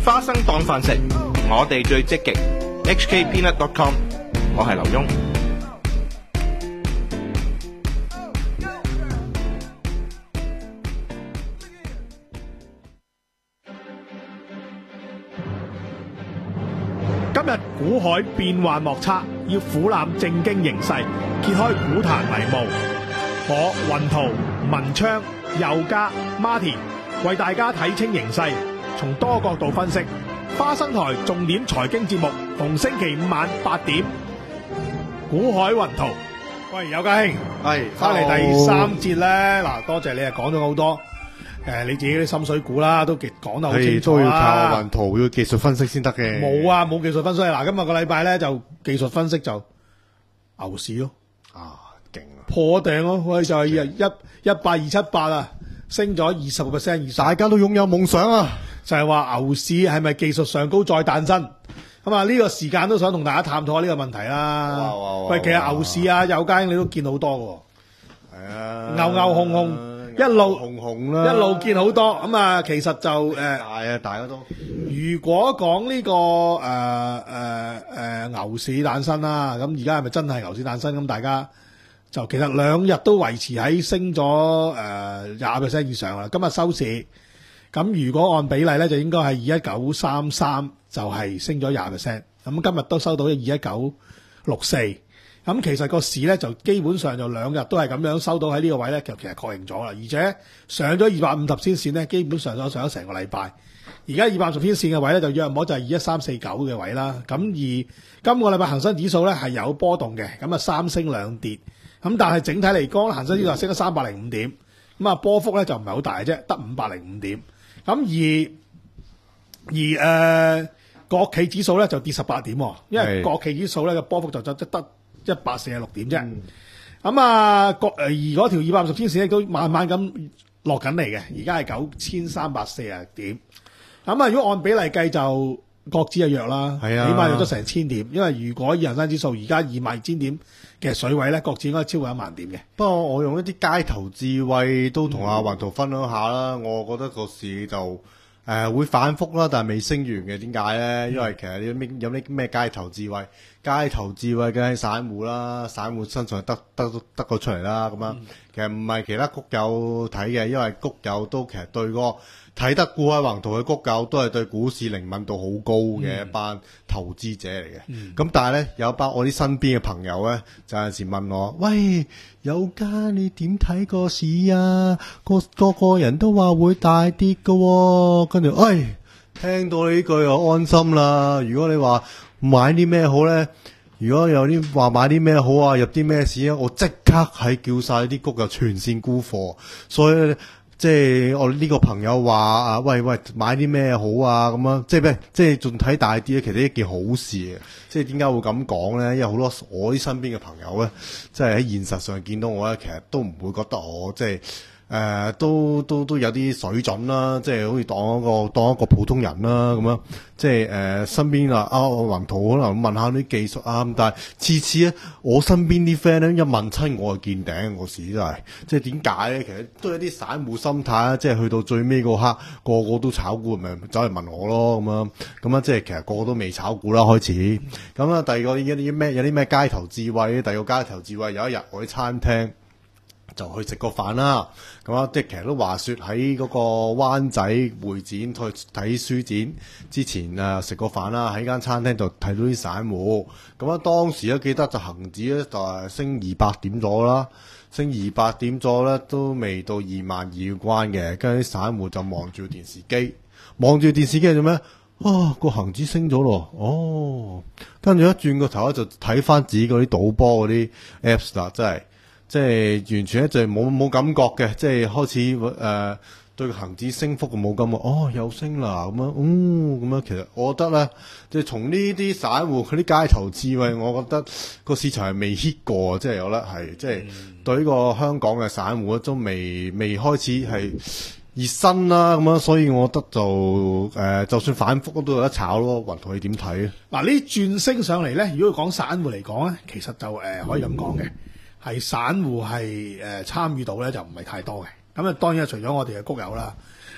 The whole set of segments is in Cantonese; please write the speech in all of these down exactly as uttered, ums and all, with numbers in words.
花生當飯食，我哋最積極。H K Peanut dot com， 我係劉墉。 今日股海變幻莫測，要俯瞰正經形勢，揭開股壇迷霧。我雲圖、文昌、佑嘉、Martin 為大家睇清形勢，從多角度分析。花生台重點財經節目，逢星期五晚八點。股海雲圖，喂，佑嘉兄， 係翻嚟第三節咧。嗱，多謝你啊，講咗好多。誒，你自己啲心水股啦，都講得好清楚啦。 都要靠雲圖，要技術分析先得嘅。 冇啊，冇技術分析。嗱，今日個禮拜咧就技術分析就牛市咯。 啊，勁啊！ 破頂咯，喂，就係一一八二七八啊，升咗二十個 percent 以上。 大家都擁有夢想啊！ 就係話牛市係咪技術上高再誕生？咁啊，呢個時間都想同大家探討下呢個問題啦。喂，其實牛市啊，佑嘉兄你都見好多嘅。係啊，牛牛熊熊。一路紅紅啦， 一路見好多咁啊！其實就誒， 大啊，大家都。 如果講呢、這個誒誒誒牛市誕生啦，咁而家係咪真係牛市誕生？咁大家就其實兩日都維持喺升咗誒廿 percent 以上啦。今日收市，咁如果按比例咧，就應該係二一九三三，就係升咗廿 percent。咁今日都收到二一九六四。咁其實個市咧就基本上就兩日都係咁樣收到喺呢個位咧，就其實確認咗啦。而且上咗二百五十天線咧，基本上都上咗成個禮拜。而家二百五十天線嘅位咧，就約摸就係二一三四九嘅位啦。咁而今個禮拜恒生指數咧係有波動嘅，咁啊三升兩跌。咁但係整體嚟講，恒生指數升咗三百零五點，咁啊波幅咧就唔係好大啫，得五百零五點。咁而而誒、呃、國企指數咧就跌十八點，因為國企指數咧嘅波幅就就得一百四十六點啫，咁、嗯、啊，國誒而嗰條二百五十天線咧都慢慢咁落緊嚟嘅，而家係九千三百四十點。咁啊，如果按比例計就國指係弱啦，係啊，起碼有咗成千點。因為如果以恒生指數而家二萬二千點嘅水位咧，國指應該超過一萬點嘅。 不過我用一啲街頭智慧都同阿雲圖分享下啦、嗯，我覺得個市就誒、呃、會反覆啦，但係未升完嘅。點解咧？因為其實有咩有啲咩街頭智慧？街頭智慧梗係散戶啦，散戶身上得得得個出嚟啦，咁樣、嗯、其實唔係其他谷友睇嘅，因為谷友都其實對個睇得股海雲圖嘅谷友都係對股市靈敏度好高嘅一班投資者嚟嘅。咁、嗯、但係咧有一班我啲身邊嘅朋友咧，就有陣時問我：喂，佑嘉你點睇個市啊？個個個人都話會大跌㗎喎，跟住，哎，聽到你呢句就安心啦。如果你話買啲咩好咧？如果有啲話買啲咩好啊，入啲咩市啊，我即刻係叫晒啲谷友全線沽貨。所以即係我呢個朋友話啊，喂喂，買啲咩好啊？咁樣即係咩？即係仲睇大啲咧，其實一件好事嘅。即係點解會咁講咧？因為好多我啲身邊嘅朋友咧，即係喺現實上見到我咧，其實都唔會覺得我即係。誒、呃，都都都有啲水準啦，即係好似當一個當一個普通人啦咁樣，即係誒、呃、身邊啊啊雲圖可能問下啲技術啊，但係次次咧我身邊啲 friend 咧一問親我就見頂個市真係，即係點解咧？其實都有啲散戶心態啊，即係去到最尾嗰刻個個都炒股，咪走嚟問我咯咁樣，咁啊即係其實個個都未炒股啦開始，咁啊第二個有啲咩有啲咩街頭智慧，第二個街頭智慧有一日我喺餐廳。就去食個飯啦，咁啊，即係其實都話說喺嗰個灣仔會展去睇書展之前啊，食個飯啦，喺間餐廳就睇到啲散戶，咁啊當時咧記得就恒指咧就係升二百點咗啦，升二百點咗咧都未到二萬二嘅關嘅，跟住啲散戶就望住電視機，望住電視機做咩？啊個恒指升咗咯，哦，跟住一轉個頭咧就睇翻自己嗰啲賭波嗰啲 apps 啦，真係。即係完全咧就冇冇感覺嘅，即係開始誒、呃、對恒指升幅冇感覺，哦又升啦咁樣，哦咁樣其實我覺得咧，即係從呢啲散戶佢啲街頭智慧，我覺得個市場係未 hit 過，即係有得係即係對呢個香港嘅散戶都未未開始係熱身啦咁樣，所以我覺得就誒、呃、就算反覆都有得炒咯。雲圖你點睇？ 嗱呢轉升上嚟咧，如果講散戶嚟講咧，其實就誒、呃、可以咁講嘅。係散戶係誒參與到咧就唔係太多嘅，咁啊當然係除咗我哋嘅谷友啦，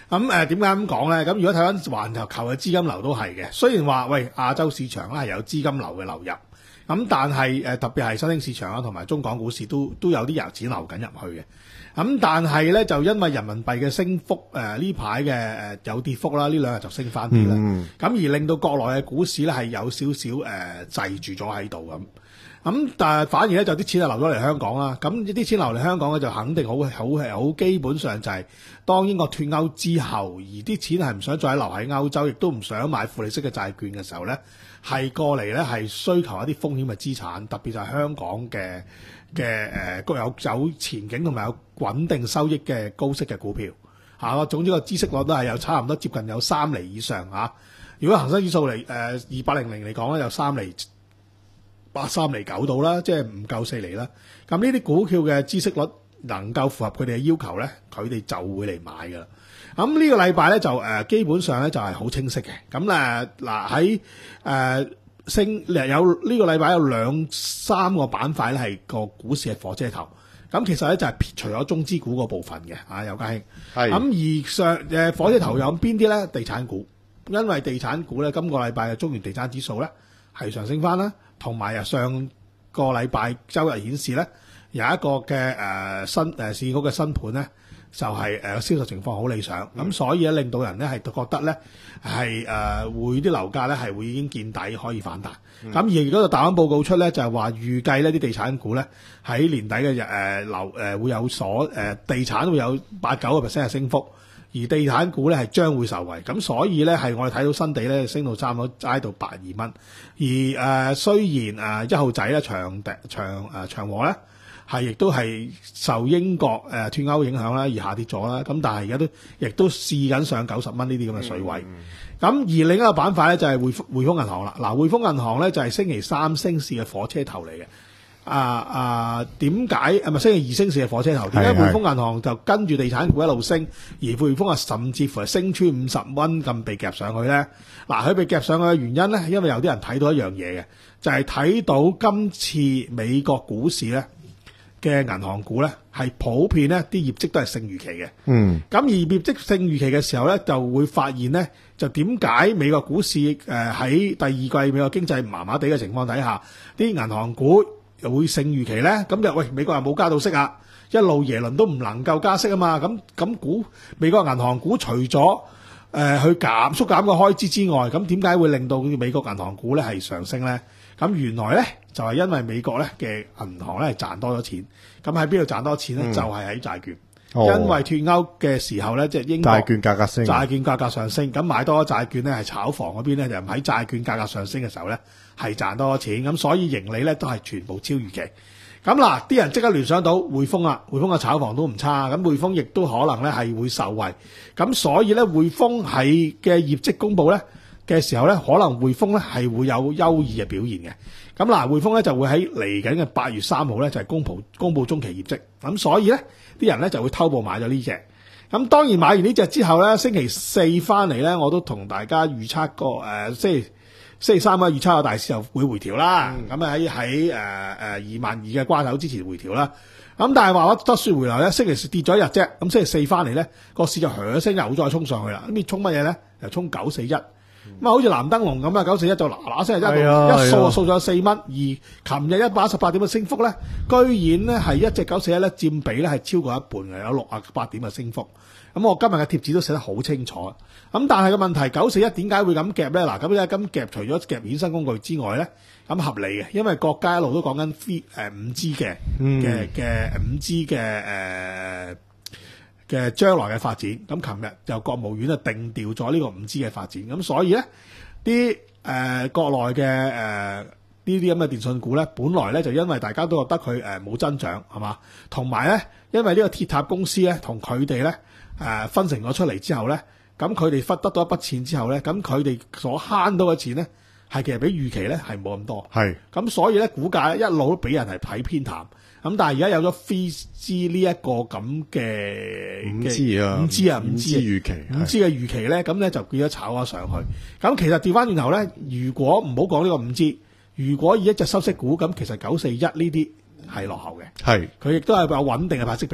咁誒點解咁講咧？咁如果睇翻環球球嘅資金流都係嘅，雖然話喂亞洲市場咧係有資金流嘅流入，咁但係誒特別係新興市場啦，同埋中港股市都都有啲油錢流緊入去嘅。咁但係咧就因為人民幣嘅升幅誒呢排嘅誒有跌幅啦，呢兩日就升翻啲啦。咁、嗯、而令到國內嘅股市咧係有少少誒滯住咗喺度咁。咁但係反而咧就啲錢就流咗嚟香港啦。咁呢啲錢流嚟香港咧就肯定好好係好基本上就係當英國脫歐之後，而啲錢係唔想再留喺歐洲，亦都唔想買負利息嘅債券嘅時候咧，係過嚟咧係需求一啲風險嘅資產，特別就係香港嘅嘅誒各有有前景同埋有穩定收益嘅高息嘅股票嚇。總之個孳息率都係有差唔多接近有三厘以上嚇。如果恒生指數嚟誒二八零零嚟講咧，有三厘。八三厘九到啦，即係唔夠四厘啦。咁呢啲股票嘅孳息率能夠符合佢哋嘅要求咧，佢哋就會嚟買噶啦。咁呢個禮拜咧就誒、呃、基本上咧就係好清晰嘅。咁誒嗱喺誒升有呢個禮拜有兩三個板塊咧係個股市係火車頭。咁其實咧就係撇除咗中資股嗰部分嘅啊，有家興。係咁而上誒、呃、火車頭有邊啲咧？地產股，因為地產股咧今個禮拜嘅中原地產指數咧係上升翻啦。同埋啊，上個禮拜周日顯示咧，有一個嘅誒、呃、新誒市建局嘅新盤咧，就係、是、誒、呃、銷售情況好理想，咁、嗯、所以咧令到人咧係覺得咧係誒會啲樓價咧係會已經見底可以反彈。咁、嗯、而嗰個大行報告出咧就係話預計呢啲地產股咧喺年底嘅日誒樓誒會有所誒、呃、地產會有八九個 percent 嘅升幅。而地產股咧係將會受惠，咁所以咧係我哋睇到新地咧升到差唔多挨到百二蚊。而誒、呃、雖然誒一號仔咧長長誒、呃、長和咧係亦都係受英國誒、呃、脫歐影響啦而下跌咗啦，咁但係而家都亦都試緊上九十蚊呢啲咁嘅水位。咁、嗯嗯、而另一個板塊咧就係匯匯豐銀行啦。嗱，匯豐銀行咧就係星期三升市嘅火車頭嚟嘅。啊啊，點解啊？咪星期二升市嘅火車頭？點解匯豐銀行就跟住地產股一路升，而匯豐啊甚至乎係升穿五十蚊咁被夾上去咧？嗱，佢被夾上去嘅原因咧，因為有啲人睇到一樣嘢嘅，就係、是、睇到今次美國股市咧嘅銀行股咧係普遍咧啲業績都係勝預期嘅。嗯。咁而業績勝預期嘅時候咧，就會發現咧，就點解美國股市誒喺第二季美國經濟麻麻地嘅情況底下，啲銀行股又會勝預期咧，咁就喂美國又冇加到息啊，一路耶倫都唔能夠加息啊嘛，咁咁股美國銀行股除咗誒、呃、去減縮減個開支之外，咁點解會令到美國銀行股咧係上升咧？咁原來咧就係、是、因為美國咧嘅銀行咧係賺多咗錢，咁喺邊度賺多錢咧？嗯、就係喺債券。哦、因為脫歐嘅時候咧，即係英國債券價格升， 債券價格上升，咁買多咗債券咧，係炒房嗰邊咧，就喺債券價格上升嘅時候咧，係賺多咗錢，咁所以盈利咧都係全部超預期。咁嗱，啲人即刻聯想到匯豐啦，匯豐嘅炒房都唔差，咁匯豐亦都可能咧係會受惠，咁所以咧匯豐係嘅業績公佈咧嘅時候咧，可能匯豐咧係會有優異嘅表現嘅。咁嗱，匯豐咧就會喺嚟緊嘅八月三號咧就係公佈公佈中期業績，咁所以咧啲人咧就會偷步買咗呢隻。咁當然買完呢隻之後咧，星期四翻嚟咧，我都同大家預測過誒，即係星期三啊預測個大市就會回調啦。咁喺喺誒誒二萬二嘅關口之前回調啦。咁但係話話得説回來咧，星期四跌咗一日啫，咁星期四翻嚟咧個市就響一聲又再衝上去啦。咁你衝乜嘢咧？又衝九四一。咁啊，好似藍燈籠咁啊，九四一就嗱嗱聲一路一掃就掃咗四蚊，而琴日一百一十八點嘅升幅咧，居然咧係一隻九四一咧佔比咧係超過一半嘅，有六啊八點嘅升幅。咁我今日嘅貼紙都寫得好清楚。咁但係個問題，九四一點解會咁夾咧？嗱，咁咧咁夾除咗夾衍生工具之外咧，咁合理嘅，因為國家一路都講緊誒五 G 嘅嘅嘅五 G 嘅誒。嘅將來嘅發展，咁琴日就國務院就定調咗呢個五 G 嘅發展，咁所以咧啲誒、呃、國內嘅誒呢啲咁嘅電信股咧，本來咧就因為大家都覺得佢誒冇增長係嘛，同埋咧因為呢個鐵塔公司咧同佢哋咧誒分成咗出嚟之後咧，咁佢哋忽得到一筆錢之後咧，咁佢哋所慳到嘅錢咧係其實比預期咧係冇咁多，係咁所以咧股價一路都俾人係睇偏淡。咁但係而家有咗 五 G 呢一個咁嘅五 G 啊， 五 G 啊，五 G 嘅預期， 五 G 嘅預期咧，咁咧就變咗炒咗上去。咁其實調翻轉頭咧，如果唔好講呢個五 G，如果以一隻收息股，咁其實九四一呢啲係落後嘅，係佢亦都係有穩定嘅派息比率。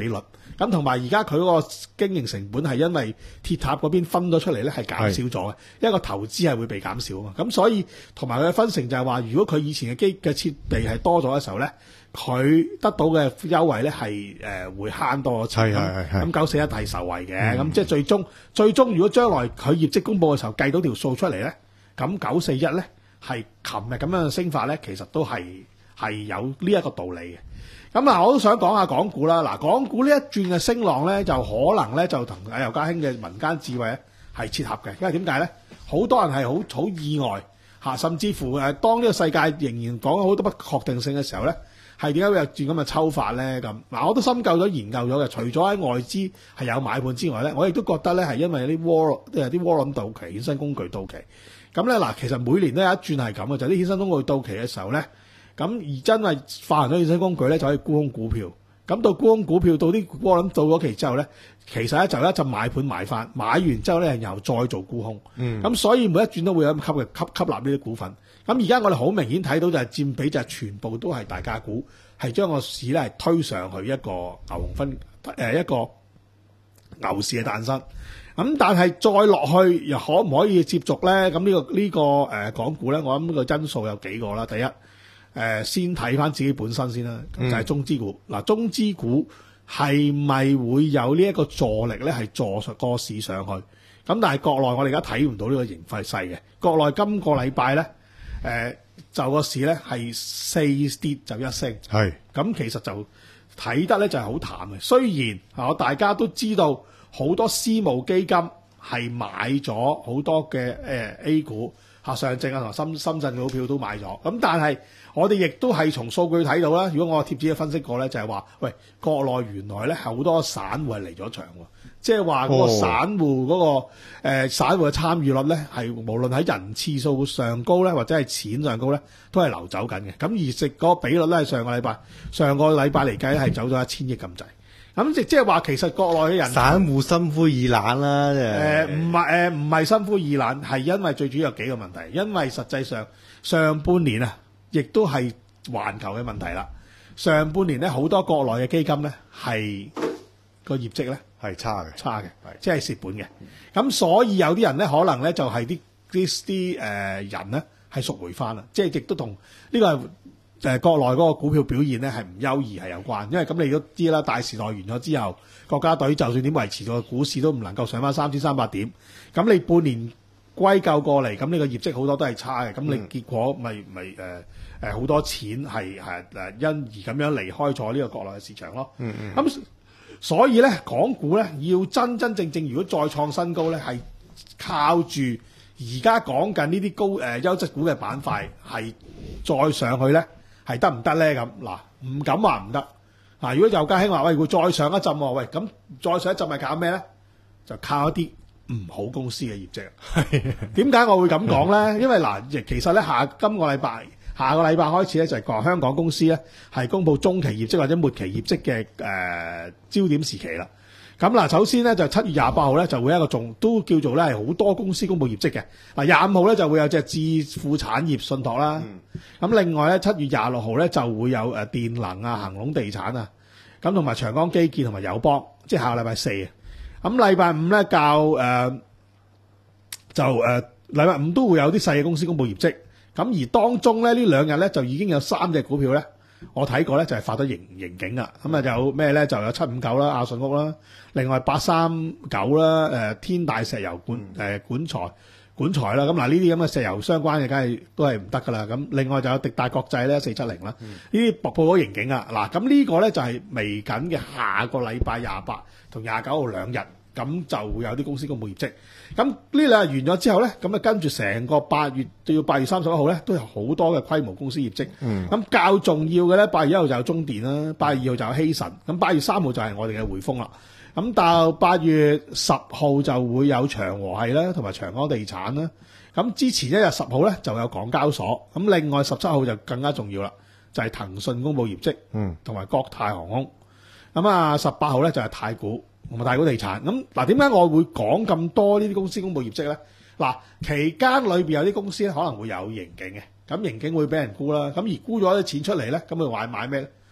咁同埋而家佢嗰個經營成本係因為鐵塔嗰邊分咗出嚟咧係減少咗嘅，因為個投資係會被減少啊嘛。咁所以同埋佢嘅分成就係話，如果佢以前嘅機嘅設備係多咗嘅時候咧，佢得到嘅優惠咧係誒會慳多咗錢。 係係係咁九四一係受惠嘅，咁、嗯、即係最終最終如果將來佢業績公佈嘅時候計到條數出嚟咧，咁九四一咧係琴日咁樣嘅升法咧，其實都係係有呢一個道理嘅。咁啊，我都想講下港股啦。嗱，港股呢一轉嘅升浪咧，就可能咧就同阿尤家興嘅民間智慧咧係切合嘅，因為點解咧？好多人係好好意外嚇，甚至乎誒，當呢個世界仍然講好多不確定性嘅時候咧，係點解會有轉咁嘅抽法咧？咁嗱，我都深究咗研究咗嘅，除咗喺外資係有買盤之外咧，我亦都覺得咧係因為啲窩即係啲窩輪到期、衍生工具到期。咁咧嗱，其實每年都有一轉係咁嘅，就係啲衍生工具到期嘅時候咧。咁而真係發行咗衍生工具咧，就可以沽空股票。咁到沽空股票，到啲窩輪到咗期之後咧，其實咧就一陣買盤買翻，買完之後咧又再做沽空。嗯。咁所以每一轉都會有咁吸嘅吸吸納呢啲股份。咁而家我哋好明顯睇到就係佔比就係全部都係大價股，係將個市咧係推上去一個牛熊分誒一個牛市嘅誕生。咁但係再落去又可唔可以接續咧？咁呢、呢個呢、呢個誒、呃、港股咧，我諗個因素有幾個啦。第一。誒、呃、先睇翻自己本身先啦，就係、是、中資股。嗱、嗯，中資股係咪會有呢一個助力咧？係助實個市上去。咁但係國內我哋而家睇唔到呢個形勢勢嘅。國內今個禮拜咧，誒、呃、就個市咧係四跌就一升。係。咁其實就睇得咧就係好淡嘅。雖然啊，大家都知道好多私募基金係買咗好多嘅誒、呃、A 股。嚇上證啊同深深圳股票都買咗，咁但係我哋亦都係從數據睇到啦。如果我貼紙分析過咧，就係話，喂，國內原來咧好多散戶係離咗場喎，即係話嗰個散戶嗰、嗰個、哦呃、散戶嘅參與率咧係無論喺人次數上高咧，或者係錢上高咧，都係流走緊嘅。咁而食嗰個比率咧，係上個禮拜上個禮拜嚟計係走咗一千億咁滯。咁即即係話，其實國內嘅人散戶心灰意冷啦，誒唔係誒唔係心灰意冷，係因為最主要有幾個問題。因為實際上上半年啊，亦都係環球嘅問題啦。上半年咧，好多國內嘅基金咧係個業績咧係差嘅， 差嘅，即係蝕本嘅。咁所以有啲人咧，可能咧就係啲啲啲誒人咧係贖回翻啦，即係亦都同呢個係。誒、呃、國內嗰個股票表現咧係唔優異係有關，因為咁你都知啦，大時代完咗之後，國家隊就算點維持到股市都唔能夠上翻三千三百點，咁你半年歸咎過嚟，咁你個業績好多都係差嘅，咁你結果咪咪誒誒好多錢係係誒因而咁樣離開咗呢個國內嘅市場咯。嗯嗯。咁所以咧，港股咧要真真正正如果再創新高咧，係靠住而家講緊呢啲高誒、呃、優質股嘅板塊係再上去咧。係得唔得咧？咁嗱，唔敢話唔得。嗱，如果尤家興話喂，會再上一陣喎，喂，咁再上一陣咪靠咩咧？就靠一啲唔好公司嘅業績。點解我會咁講咧？因為嗱，亦其實咧下今個禮拜下個禮拜開始咧就係講香港公司咧係公佈中期業績或者末期業績嘅誒、呃、焦點時期啦。咁嗱，首先咧就七月廿八號咧就會有一個仲都叫做咧係好多公司公佈業績嘅。嗱，廿五號咧就會有隻置富產業信託啦。咁、嗯、另外咧七月廿六號咧就會有誒電能啊、恒隆地產啊，咁同埋長江基建同埋友邦，即係下個禮拜四啊。咁禮拜五咧較誒、呃、就誒禮拜五都會有啲細嘅公司公佈業績。咁而當中咧呢兩日咧就已經有三隻股票咧。我睇過咧就係發咗盈盈警啦，咁啊有咩咧就有七五九啦、亞信屋啦，另外八三九啦、誒天大石油管誒管材管材啦，咁嗱呢啲咁嘅石油相關嘅梗係都係唔得噶啦。咁另外就有迪大國際咧四七零啦，呢啲博報咗盈警啊。嗱咁呢個咧就係嚟緊嘅下個禮拜廿八同廿九號兩日。咁就會有啲公司公佈業績。咁呢兩日完咗之後咧，咁啊跟住成個八月到要八月三十一號咧，都有好多嘅規模公司業績。咁、嗯、較重要嘅咧，八月一號就有中電啦，八月二號就有希慎，咁八月三號就係我哋嘅匯豐啦。咁到八月十號就會有長和系啦，同埋長江地產啦。咁之前一日十號咧就有港交所。咁另外十七號就更加重要啦，就係、是、騰訊公佈業績，同埋國泰航空。咁啊十八號咧就係太古。同埋太古地產。咁嗱，點解我會講咁多呢啲公司公佈業績咧？嗱，期間裏邊有啲公司咧可能會有盈警嘅，咁盈警會俾人沽啦，咁而沽咗啲錢出嚟咧，咁佢買買咩咧？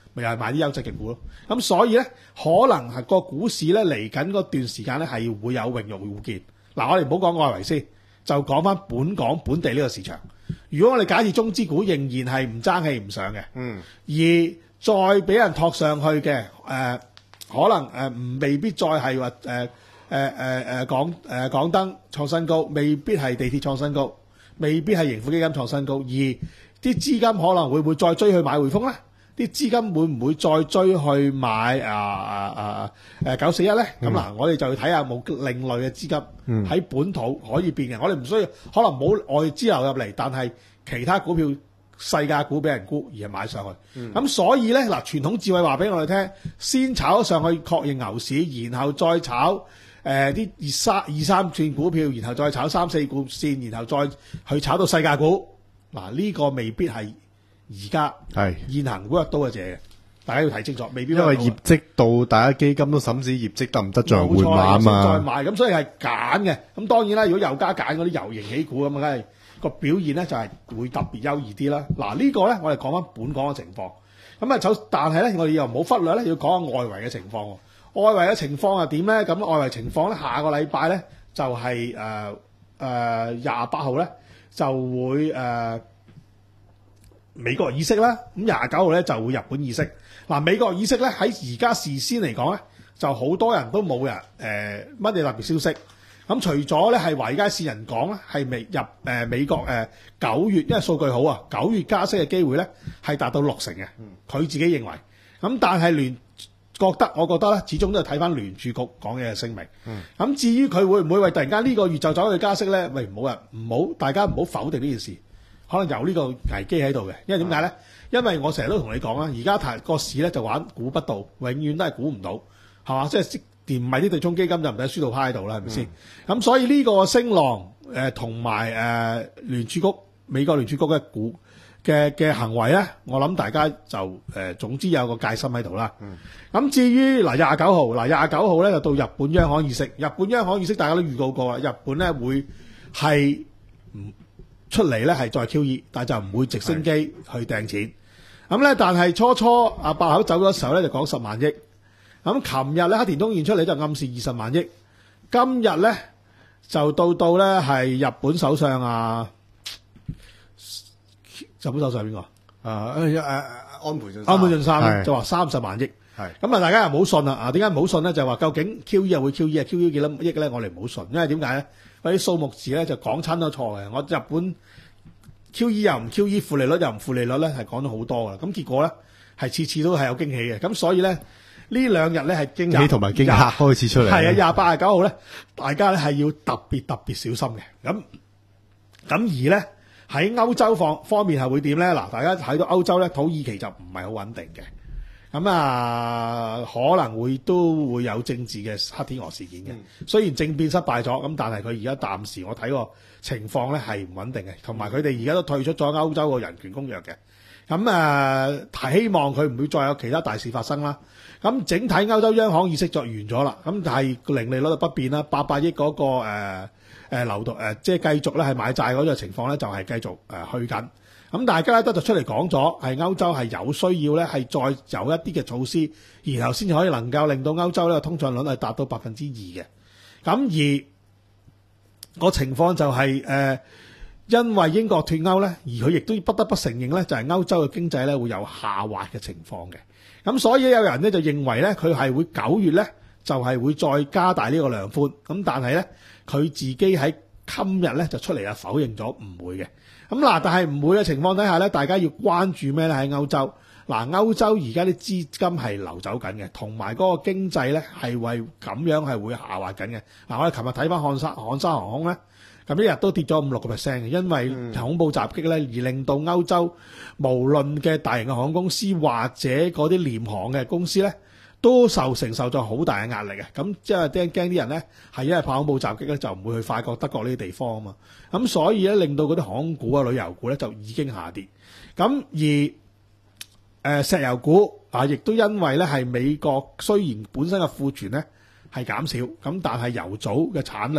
咪又係買啲優質嘅股咯。咁所以咧，可能係個股市咧嚟緊嗰段時間咧係會有榮辱互見。嗱，我哋唔好講外圍先，就講翻本港本地呢個市場。如果我哋假設中資股仍然係唔爭氣唔上嘅， 嗯， 而再俾人托上去嘅，誒、呃、可能誒唔、呃、未必再係話誒誒誒誒港誒港燈創新高，未必係地鐵創新高，未必係盈富基金創新高，而啲資金可能會唔會再追去買匯豐咧？啲資金會唔會再追去買啊啊啊誒九四一咧？咁嗱、嗯，我哋就要睇下冇另類嘅資金喺本土可以變嘅。我哋唔需要可能冇外資流入嚟，但係其他股票細價股俾人沽而係買上去。咁、嗯、所以咧嗱，傳統智慧話俾我哋聽，先炒上去確認牛市，然後再炒誒啲、呃、二三二三線股票，然後再炒三四股線，然後再去炒到細價股。嗱，呢個未必係而家係現行股入到嘅嘢，大家要睇清楚，未必因為業績到大家基金都審視業績得唔得再換馬啊嘛， 再買咁，所以係揀嘅。咁當然啦，如果有家揀嗰啲油型起股咁啊，梗係個表現咧就係會特別優異啲啦。嗱、這個、呢個咧我哋講翻本港嘅情況，咁啊就但係咧我哋又唔好忽略咧，要講下外圍嘅情況。外圍嘅情況係點咧？咁外圍情況咧，下個禮拜咧就係誒誒廿八號咧就會誒。呃美國議息啦，咁廿九號咧就會日本議息。嗱，美國議息咧喺而家事先嚟講咧，就好多人都冇人誒乜嘢特別消息。咁除咗咧係華爾街線人講咧，係未入誒、呃、美國誒九、呃、月，因為數據好啊，九月加息嘅機會咧係達到六成嘅。佢自己認為。咁但係聯覺得，我覺得咧，始終都係睇翻聯儲局講嘅聲明。咁、嗯、至於佢會唔會為突然間呢個月就走去加息咧？喂，唔好啊，唔好，大家唔好否定呢件事。可能有呢個危機喺度嘅，因為點解咧？因為我成日都同你講啦，而家睇個市咧就玩估不到，永遠都係估唔到，係嘛？即係連唔係啲對沖基金就唔使輸到趴喺度啦，係咪先？咁、嗯、所以呢個升浪誒同埋誒聯儲局美國聯儲局嘅股嘅嘅行為咧，我諗大家就誒、呃、總之有個戒心喺度啦。咁、嗯、至於嗱廿九號嗱廿九號咧就到日本央行議息，日本央行議息大家都預告過啦，日本咧會係唔出嚟咧係再 Q E， 但係就唔會直升機去掟錢。咁咧，但係初初阿白口走咗時候咧就講十萬億。咁琴日咧黑田東彥出嚟就暗示二十萬億。今日咧就到到咧係日本首相啊，日本首相係邊個？啊誒誒安倍晉安倍晉三就話三十萬億。係咁啊！大家又唔好信啦。啊，點解唔好信咧？就話究竟 Q E 又會 Q E 啊？Q E 幾多億咧？我哋唔好信，因為點解咧？嗰啲數目字咧就講親都錯嘅。我日本 Q E 又唔 Q E， 負利率又唔負利率咧，係講咗好多噶。咁結果咧係次次都係有驚喜嘅。咁所以咧呢兩日咧係驚喜同埋驚嚇開始出嚟。係啊，廿八廿九號咧，大家咧係要特別特別小心嘅。咁咁而咧喺歐洲方方面係會點咧？嗱，大家睇到歐洲咧，土耳其就唔係好穩定嘅。咁啊，可能會都會有政治嘅黑天鵝事件嘅。嗯、雖然政變失敗咗，咁但係佢而家暫時我睇個情況咧係唔穩定嘅，同埋佢哋而家都退出咗歐洲個人權公約嘅。咁啊，希望佢唔會再有其他大事發生啦。咁整體歐洲央行議息就完咗啦。咁但係零利率就不變啦，八百億嗰個誒誒流動誒，即係繼續咧係買債嗰個情況咧就係繼續誒去緊。咁但係加拉德就出嚟講咗，係歐洲係有需要咧，係再有一啲嘅措施，然後先至可以能夠令到歐洲呢個通脹率係達到百分之二嘅。咁而個情況就係、是、誒、呃，因為英國脫歐咧，而佢亦都不得不承認咧，就係歐洲嘅經濟咧會有下滑嘅情況嘅。咁所以有人咧就認為咧，佢係會九月咧就係、是、會再加大呢個量寬。咁但係咧，佢自己喺今日咧就出嚟啊否認咗唔會嘅。咁嗱，但係唔會嘅情況底下咧，大家要關注咩咧？喺歐洲嗱，歐洲而家啲資金係流走緊嘅，同埋嗰個經濟咧係為咁樣係會下滑緊嘅。嗱，我哋琴日睇翻漢莎漢莎航空咧，咁一日都跌咗五六個 percent 嘅，因為恐怖襲擊咧而令到歐洲無論嘅大型嘅航空公司或者嗰啲廉航嘅公司咧，都受承受咗好大嘅壓力嘅。咁即係驚驚啲人咧係因為怕恐怖襲擊咧就唔會去法國德國呢啲地方啊嘛。咁所以咧令到嗰啲航空股啊旅遊股咧就已經下跌。咁而誒、呃、石油股啊亦都因為咧係美國雖然本身嘅庫存咧係減少，咁但係油組嘅產量咧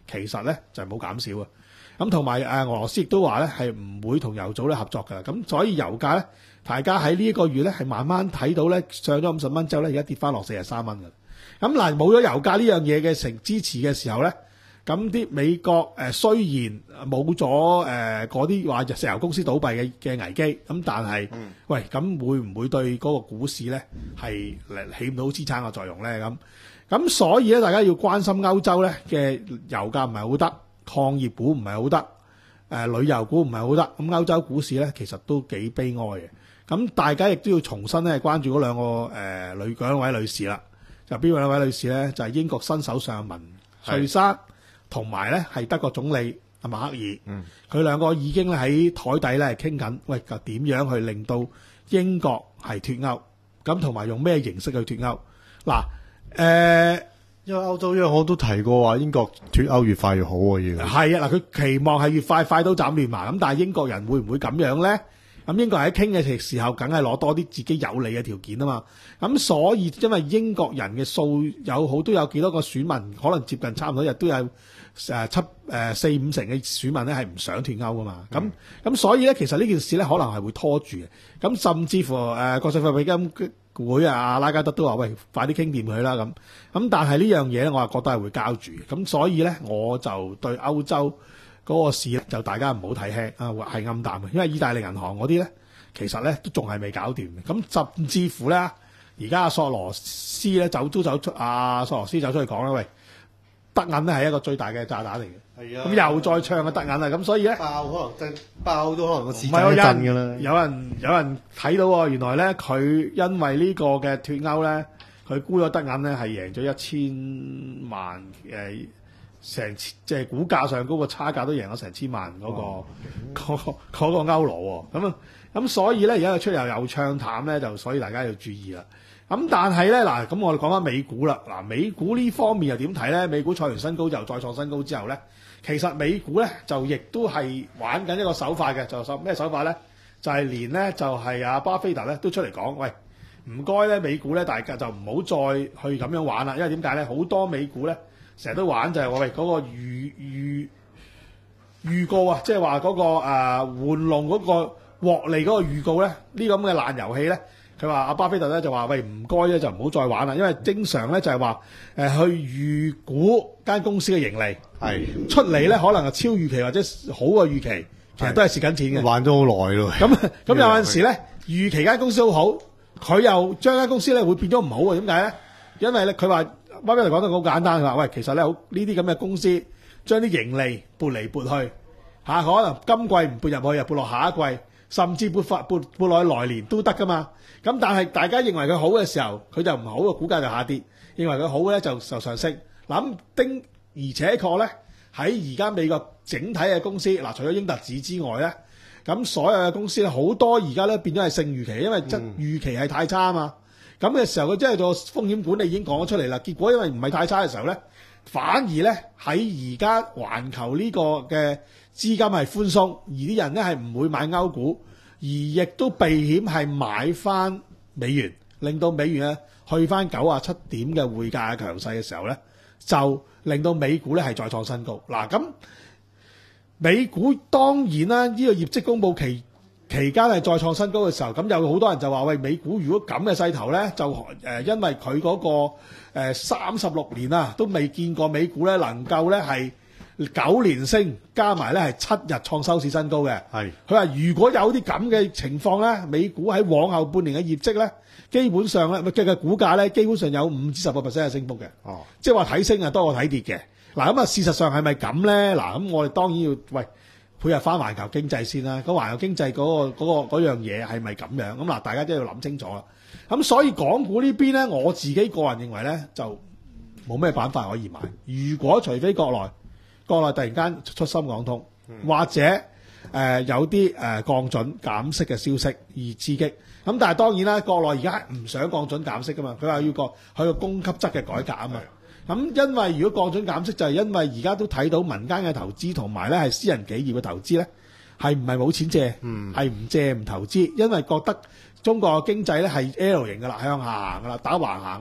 其實咧就冇減少啊。咁同埋誒俄羅斯亦都話咧係唔會同油組咧合作㗎。咁所以油價咧，大家喺呢一個月咧係慢慢睇到咧上咗五十蚊之後咧，而家跌翻落四十三蚊㗎。咁嗱，冇咗油價呢樣嘢嘅成支持嘅時候咧，咁啲美國誒、呃、雖然冇咗誒嗰啲話石油公司倒閉嘅嘅危機，咁但係、嗯、喂咁會唔會對嗰個股市咧係起唔到支撐嘅作用咧？咁咁所以咧，大家要關心歐洲咧嘅油價唔係好得，礦業股唔係好得，誒、呃、旅遊股唔係好得，咁歐洲股市咧其實都幾悲哀嘅。咁大家亦都要重新咧關注嗰兩個誒女嗰兩位女士啦。就邊兩位女士咧？就係、是、英國新首相文翠珊，同埋咧係德國總理阿默克爾。嗯，佢兩個已經咧喺台底咧係傾緊，喂，就點樣去令到英國係脫歐？咁同埋用咩形式去脫歐？嗱，誒， 因為歐洲央行都提過話，英國脫歐越快越好喎。要係啊，嗱，佢期望係越快快刀斬亂麻。咁但係英國人會唔會咁樣咧？咁英國人喺傾嘅時候，梗係攞多啲自己有利嘅條件啊嘛。咁所以因為英國人嘅數有好都有幾多個選民，可能接近差唔多日都有誒七誒四五成嘅選民咧係唔想脫歐噶嘛。咁咁、嗯、所以咧，其實呢件事咧可能係會拖住嘅。咁甚至乎誒、呃、國際貨幣基金會啊，阿拉加德都話：喂，快啲傾掂佢啦咁。咁但係呢樣嘢咧，我係覺得係會膠住嘅。咁所以咧，我就對歐洲嗰個市咧就大家唔好睇輕啊，係暗淡嘅，因為意大利銀行嗰啲咧其實咧都仲係未搞掂嘅。咁甚至乎咧，而家阿索羅斯咧走都走出，阿、啊、索羅斯走出去講啦，喂，德銀咧係一個最大嘅炸彈嚟嘅。係啊，咁又再唱嘅德銀啊，咁所以咧爆可能真爆都可能個市唔係震一震㗎啦。 有人有人睇到喎，原來咧佢因為呢個嘅脫歐咧，佢沽咗德銀咧係贏咗一千萬誒。呃成即係股價上嗰個差價都贏咗成千萬嗰、嗰個嗰、哦嗰個嗰個歐羅喎，咁啊咁所以咧而家佢出油又唱淡咧，就所以大家要注意啦。咁但係咧嗱，咁我哋講翻美股啦，嗱美股呢方面又點睇咧？美股創完新高就再創新高之後咧，其實美股咧就亦都係玩緊一個手法嘅，就手咩手法咧？就係、係、連咧就係阿巴菲特咧都出嚟講，喂唔該咧美股咧大家就唔好再去咁樣玩啦，因為點解咧？好多美股咧。成日都玩就係話喂嗰個預預預告啊，即係話嗰個誒、呃、玩弄嗰個獲利嗰個預告咧，呢個咁嘅爛遊戲咧，佢話阿巴菲特咧就話喂唔該咧就唔好再玩啦，因為經常咧就係話誒去預估間公司嘅盈利係出嚟咧，可能係超預期或者好過預期，其實都係蝕緊錢嘅。 玩咗好耐咯。 咁咁有陣時咧預期間公司好好，佢又將間公司咧會變咗唔好啊？點解咧？因為咧佢話。巴菲特講得好簡單，佢話：喂，其實咧，好呢啲咁嘅公司將啲盈利撥嚟撥去，嚇、啊、可能今季唔撥入去，又撥落下一季，甚至撥發撥撥落去來年都得噶嘛。咁但係大家認為佢好嘅時候，佢就唔好嘅，股價就下跌；認為佢好咧，就就上升。嗱，丁而且確咧，喺而家美國整體嘅公司，嗱，除咗英特爾之外咧，咁所有嘅公司咧，好多而家咧變咗係勝預期，因為真預期係太差啊嘛。咁嘅時候，佢真係做風險管理已經講咗出嚟啦。結果因為唔係太差嘅時候咧，反而咧喺而家環球呢個嘅資金係寬鬆，而啲人咧係唔會買歐股，而亦都避險係買翻美元，令到美元咧去翻九啊七點嘅匯價強勢嘅時候咧，就令到美股咧係再創新高。嗱，咁美股當然啦，呢個業績公佈期期間係再創新高嘅時候，咁有好多人就話：喂，美股如果咁嘅勢頭咧，就誒、呃、因為佢嗰、嗰個誒三十六年啊，都未見過美股咧能夠咧係九連升，加埋咧係七日創收市新高嘅。係佢話如果有啲咁嘅情況咧，美股喺往後半年嘅業績咧，基本上咧嘅嘅股價咧，基本上有五至十個 percent 嘅升幅嘅。哦，即係話睇升啊多過睇跌嘅。嗱咁啊，事實上係咪咁咧？嗱咁我哋當然要喂。配合翻環球經濟先啦，咁環球經濟嗰、嗰個嗰、嗰個、樣嘢係咪咁樣？咁嗱，大家都要諗清楚啦。咁所以港股呢邊咧，我自己個人認為咧，就冇咩板塊可以買。如果除非國內國內突然間出深港通，嗯、或者誒、呃、有啲誒、呃、降準減息嘅消息而刺激。咁但係當然啦，國內而家唔想降準減息噶嘛，佢話要個佢個供給側嘅改革啊嘛。咁因為如果降準減息，就係因為而家都睇到民間嘅投資同埋咧係私人企業嘅投資咧，係唔係冇錢借，係唔、嗯、借唔投資，因為覺得中國嘅經濟咧係 L 型噶啦，向下行噶啦，打橫行噶啦。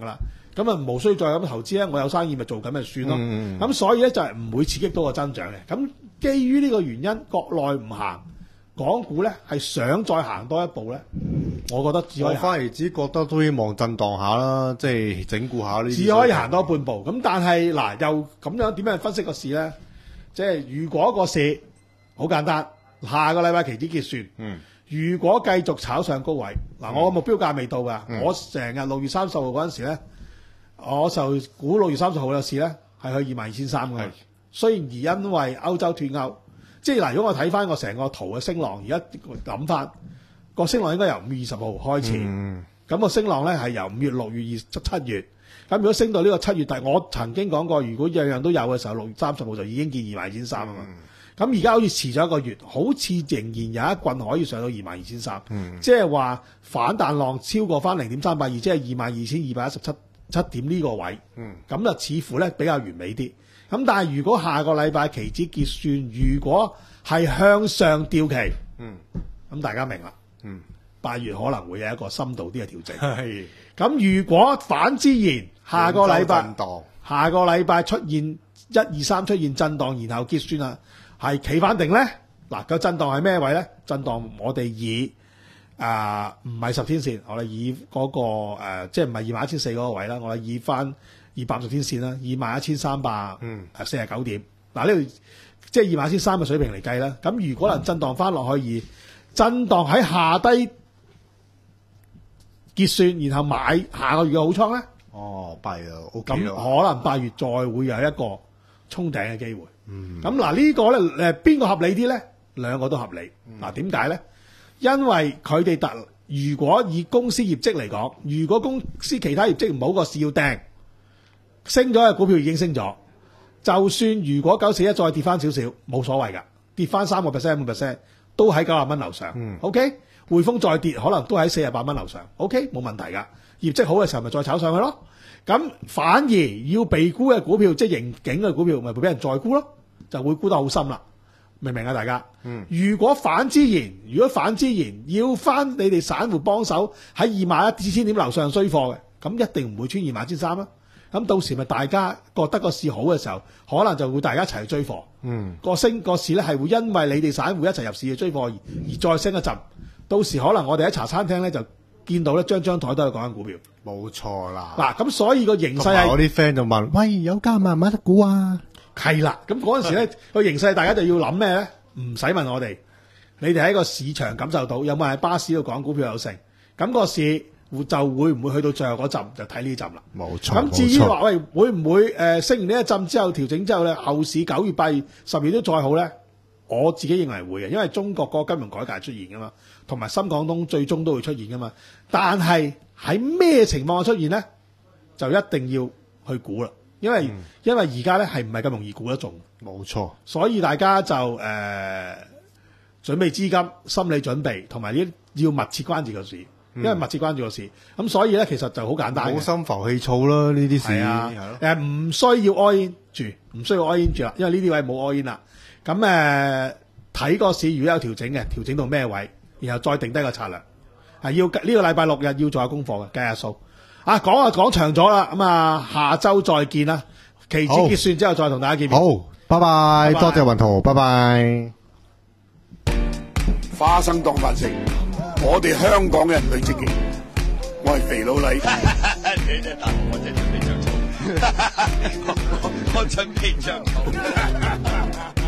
咁啊無需再咁投資咧，我有生意咪做緊咪算咯。咁、 嗯、 所以咧就係唔會刺激到個增長嘅。咁基於呢個原因，國內唔行，港股咧係想再行多一步咧，我覺得只可以行。 我反而只覺得都希望震盪下啦，即係整固下呢啲。 只可以行多半步。咁但係嗱，又咁樣點樣分析個市咧？即係如果個市好簡單，下個禮拜期指結算。 嗯。 如果繼續炒上高位，嗱、嗯、我個目標價未到㗎、嗯，我成日六月三十號嗰陣時咧，我就估六月三十號嘅市咧係去二萬二千三嘅。雖然而因為歐洲脫歐，即係嗱，如果我睇翻個成個圖嘅升浪，而家諗翻個升浪應該由五月二十號開始，咁、嗯個升浪咧係由五月、六月、二七月。咁如果升到呢個七月底，我曾經講過，如果樣樣都有嘅時候，六月三十號就已經見二萬二千三啊嘛。咁而家好似遲咗一個月，好似仍然有一棍可以上到二萬二千三，即係話反彈浪超過翻零點三八二，即係二萬二千二百一十七七點呢個位。咁、嗯、就似乎咧比較完美啲。咁但係如果下個禮拜期指結算，如果係向上調期，咁、嗯、大家明啦。八、嗯、月可能會有一個深度啲嘅調整。咁如果反之然，下個禮拜下個禮拜出現一二三出現震盪，然後結算啦。係企翻定咧，嗱、個震盪係咩位咧？震盪我哋以啊唔係十天線，我哋以嗰、個、呃、即係唔係二萬一千四嗰個位啦，我哋以翻二百五十天線啦，二萬一千三百四十九點。嗱呢度即係二萬一千三嘅水平嚟計啦。咁如果能震盪翻落去，而震盪喺下低結算，然後買下個月嘅好倉咧， 哦，弊啊，咁可能八月再會有一個衝頂嘅機會。咁嗱呢個咧，誒邊個合理啲咧？兩個都合理。嗱點解咧？因為佢哋特如果以公司業績嚟講，如果公司其他業績唔好，個市要掟，升咗嘅股票已經升咗。就算如果九四一再跌翻少少，冇所謂㗎，跌翻三個 percent、五 percent 都喺九十蚊樓上。嗯、OK，匯豐再跌可能都喺四十八蚊樓上。OK，冇問題㗎。業績好嘅時候咪再炒上去咯。咁反而要被沽嘅股票，即係盈警嘅股票，咪會俾人再沽咯。就會沽得好深啦，明唔明啊？大家，嗯、如果反之然，如果反之然要翻你哋散戶幫手喺二萬一千點樓上追貨嘅，咁一定唔會穿二萬一千三啦。咁到時咪大家覺得個市好嘅時候，可能就會大家一齊去追貨。嗯，個升個市咧係會因為你哋散戶一齊入市去追貨而而再升一陣。到時可能我哋喺茶餐廳咧就見到咧張張台都係講緊股票。 冇錯啦。嗱， 咁所以個形勢係我啲 friend 就問：喂，有加買唔買得股啊？ 係啦，咁嗰陣時咧個形勢，大家就要諗咩咧？唔使問我哋，你哋喺個市場感受到有冇喺巴士度講股票有成，咁個市就會唔會去到最後嗰陣就睇呢陣啦。冇錯。咁至於話喂，會唔會誒、呃、升完呢一陣之後調整之後咧，後市九月、八月、十月都再好咧？我自己認為會嘅，因為中國個金融改革出現噶嘛，同埋深港通最終都會出現噶嘛。但係喺咩情況下出現咧，就一定要去估啦。因為、嗯、因為而家咧係唔係咁容易估得中，冇錯，所以大家就誒、呃、準備資金、心理準備，同埋呢要密切關注個市、嗯，因為密切關注個市，咁所以咧其實就好簡單嘅，冇心浮氣躁啦呢啲事，係啊，誒唔需要 all in 住，唔需要 all in 住啦，因為呢啲位冇 all in 啦，咁誒睇個市如果有調整嘅，調整到咩位，然後再定低個策略，係要呢、這個禮拜六日要做下功課嘅，計下數。啊，講啊講長咗啦，咁啊下周再見啦，期指結算之後再同大家見面。好，拜拜，多謝雲圖，拜拜。 花生當飯食，我哋香港人最積極。我係肥佬黎。你真係大我真係準備着草。我我準備着草。